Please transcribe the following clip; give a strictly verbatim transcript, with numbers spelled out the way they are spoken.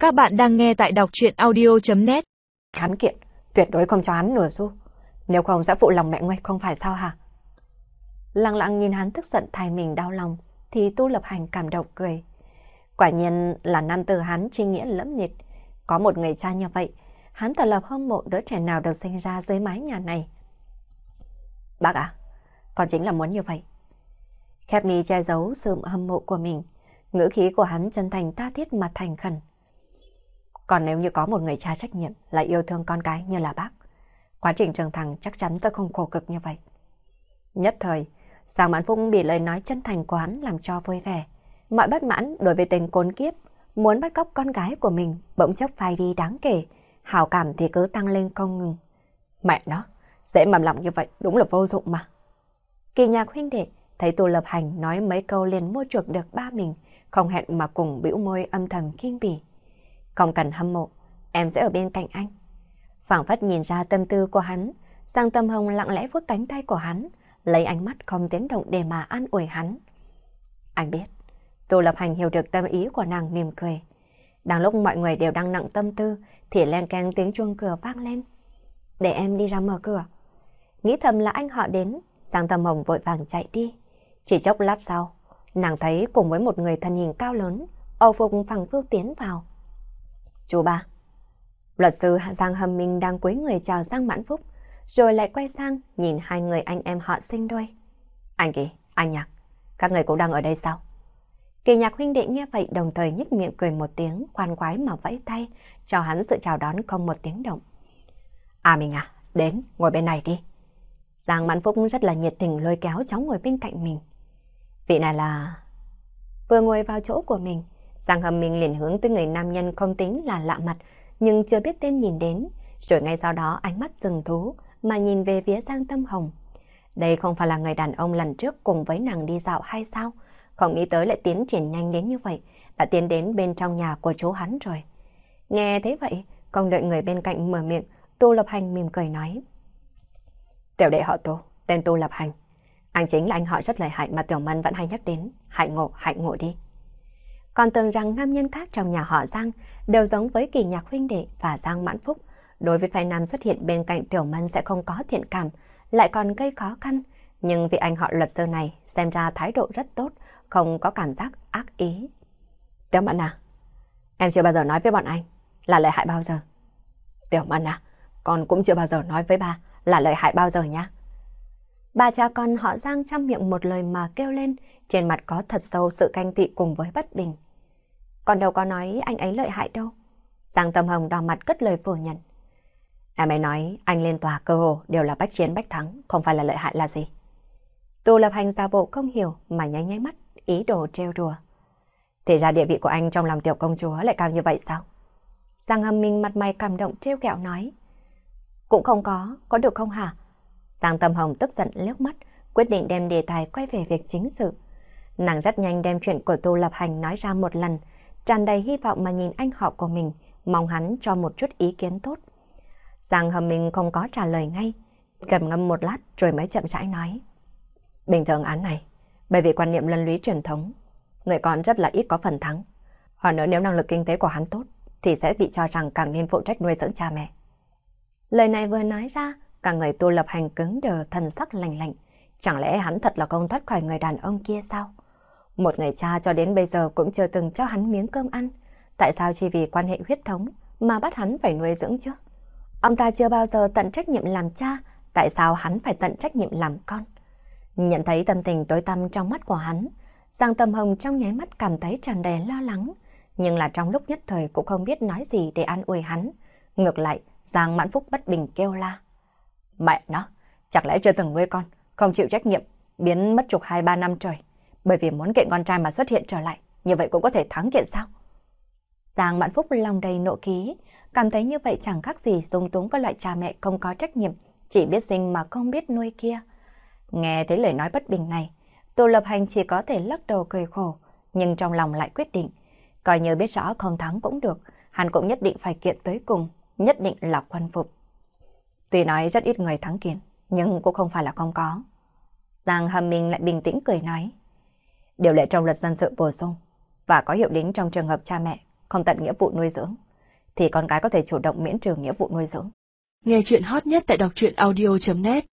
Các bạn đang nghe tại đọc truyện audio.net. Hắn kiện, tuyệt đối không cho hắn nửa xu. Nếu không sẽ phụ lòng mẹ ngươi không phải sao hả? Lăng Lăng nhìn hắn tức giận thay mình đau lòng, thì Tu Lập Hành cảm động cười. Quả nhiên là nam tử hắn trinh nghĩa lẫm liệt. Có một người cha như vậy, hắn thật là hâm mộ đứa trẻ nào được sinh ra dưới mái nhà này. Bác à, con chính là muốn như vậy. Khép mi che giấu sự hâm mộ của mình, ngữ khí của hắn chân thành tha thiết mà thành khẩn. Còn nếu như có một người cha trách nhiệm là yêu thương con cái như là bác, quá trình trưởng thành chắc chắn sẽ không khổ cực như vậy. Nhất thời, Giang Mãn Phúc bị lời nói chân thành của hắn làm cho vui vẻ. Mọi bất mãn đối với tên côn kiếp muốn bắt cóc con gái của mình bỗng chốc phai đi đáng kể, hảo cảm thì cứ tăng lên không ngừng. Mẹ nó, dễ mầm lòng như vậy đúng là vô dụng mà. Kỳ Nhạc huynh đệ thấy Tu Lập Hành nói mấy câu liền mua chuộc được ba mình, không hẹn mà cùng bĩu môi âm thầm khinh bỉ. Không cần hâm mộ, em sẽ ở bên cạnh anh. Phảng phất nhìn ra tâm tư của hắn, Giang Tâm Hồng lặng lẽ vuốt cánh tay của hắn, lấy ánh mắt không tiếng động để mà an ủi hắn. Anh biết, Tu Lập Hành hiểu được tâm ý của nàng, mỉm cười. Đang lúc mọi người đều đang nặng tâm tư, thì len keng tiếng chuông cửa vang lên. Để em đi ra mở cửa. Nghĩ thầm là anh họ đến, Giang Tâm Hồng vội vàng chạy đi. Chỉ chốc lát sau, nàng thấy cùng với một người thân hình cao lớn, âu phục phẳng phiu tiến vào. Chú ba. Luật sư Giang Hâm Minh đang cúi người chào Giang Mãn Phúc, rồi lại quay sang nhìn hai người anh em họ sinh đôi. Anh Kỳ, anh Nhạc, các người cũng đang ở đây sao? Kỳ Nhạc huynh đệ nghe vậy đồng thời nhếch miệng cười một tiếng, khoan khoái mà vẫy tay, cho hắn sự chào đón không một tiếng động. À mình à, đến, ngồi bên này đi. Giang Mãn Phúc rất là nhiệt tình lôi kéo cháu ngồi bên cạnh mình. Vị này là... Vừa ngồi vào chỗ của mình, Giang Hâm Minh liền hướng tới người nam nhân không tính là lạ mặt, nhưng chưa biết tên nhìn đến, rồi ngay sau đó ánh mắt dừng thú mà nhìn về phía Giang Tâm Hồng. Đây không phải là người đàn ông lần trước cùng với nàng đi dạo hay sao? Không nghĩ tới lại tiến triển nhanh đến như vậy, đã tiến đến bên trong nhà của chú hắn rồi. Nghe thế vậy, không đợi người bên cạnh mở miệng, Tu Lập Hành mỉm cười nói. Tiểu đệ họ Tu, tên Tu Lập Hành. Anh chính là anh họ rất lợi hại mà Tiểu Mân vẫn hay nhắc đến. Hạnh ngộ, hạnh ngộ đi. Còn tưởng rằng nam nhân khác trong nhà họ Giang đều giống với Kỳ Nhạc huynh đệ và Giang Mãn Phúc. Đối với phái nam xuất hiện bên cạnh Tiểu Mân sẽ không có thiện cảm, lại còn gây khó khăn. Nhưng vì anh họ luật sư này xem ra thái độ rất tốt, không có cảm giác ác ý. Tiểu Mân à, em chưa bao giờ nói với bọn anh là lợi hại bao giờ. Tiểu Mân à, con cũng chưa bao giờ nói với ba là lợi hại bao giờ nha. Bà cha con họ Giang trong miệng một lời mà kêu lên, trên mặt có thật sâu sự ganh tị cùng với bất bình. Còn đâu có nói anh ấy lợi hại đâu. Giang Tâm Hồng đỏ mặt cất lời phủ nhận. Em ấy nói anh lên tòa cơ hồ đều là bách chiến bách thắng, không phải là lợi hại là gì. Tu Lập Hành giả bộ không hiểu mà nháy nháy mắt, ý đồ trêu đùa. Thì ra địa vị của anh trong lòng tiểu công chúa lại cao như vậy sao? Giang Hâm Minh mặt mày cảm động trêu ghẹo nói. Cũng không có, có được không hả? Giang Tâm Hồng tức giận liếc mắt, quyết định đem đề tài quay về việc chính sự. Nàng rất nhanh đem chuyện của Tu Lập Hành nói ra một lần, tràn đầy hy vọng mà nhìn anh họ của mình, mong hắn cho một chút ý kiến tốt. Giang Hâm Minh không có trả lời ngay, trầm ngâm một lát rồi mới chậm rãi nói. Bình thường án này, bởi vì quan niệm luân lý truyền thống, người con rất là ít có phần thắng. Hơn nữa nếu năng lực kinh tế của hắn tốt, thì sẽ bị cho rằng càng nên phụ trách nuôi dưỡng cha mẹ. Lời này vừa nói ra, cả người Tu Lập Hành cứng đờ, thần sắc lạnh lạnh. Chẳng lẽ hắn thật là không thoát khỏi người đàn ông kia sao? Một người cha cho đến bây giờ cũng chưa từng cho hắn miếng cơm ăn. Tại sao chỉ vì quan hệ huyết thống mà bắt hắn phải nuôi dưỡng chứ? Ông ta chưa bao giờ tận trách nhiệm làm cha, tại sao hắn phải tận trách nhiệm làm con? Nhận thấy tâm tình tối tăm trong mắt của hắn, Giang Tâm Hồng trong nháy mắt cảm thấy tràn đầy lo lắng, nhưng là trong lúc nhất thời cũng không biết nói gì để an ủi hắn. Ngược lại, Giang Mãn Phúc bất bình kêu la. Mẹ nó, chẳng lẽ chưa từng nuôi con, không chịu trách nhiệm, biến mất trục hai ba năm trời, bởi vì muốn kiện con trai mà xuất hiện trở lại, như vậy cũng có thể thắng kiện sao? Giang Mãn Phúc lòng đầy nộ khí, cảm thấy như vậy chẳng khác gì dung túng có loại cha mẹ không có trách nhiệm, chỉ biết sinh mà không biết nuôi kia. Nghe thấy lời nói bất bình này, Tu Lập Hành chỉ có thể lắc đầu cười khổ, nhưng trong lòng lại quyết định, coi như biết rõ không thắng cũng được, hắn cũng nhất định phải kiện tới cùng, nhất định là khuân phục. Tuy nói rất ít người thắng kiện, nhưng cũng không phải là không có. Giang Hâm Minh lại bình tĩnh cười nói. Điều lệ trong luật dân sự bổ sung và có hiệu đính trong trường hợp cha mẹ không tận nghĩa vụ nuôi dưỡng, thì con cái có thể chủ động miễn trừ nghĩa vụ nuôi dưỡng. Nghe chuyện hot nhất tại đọc truyện audio chấm net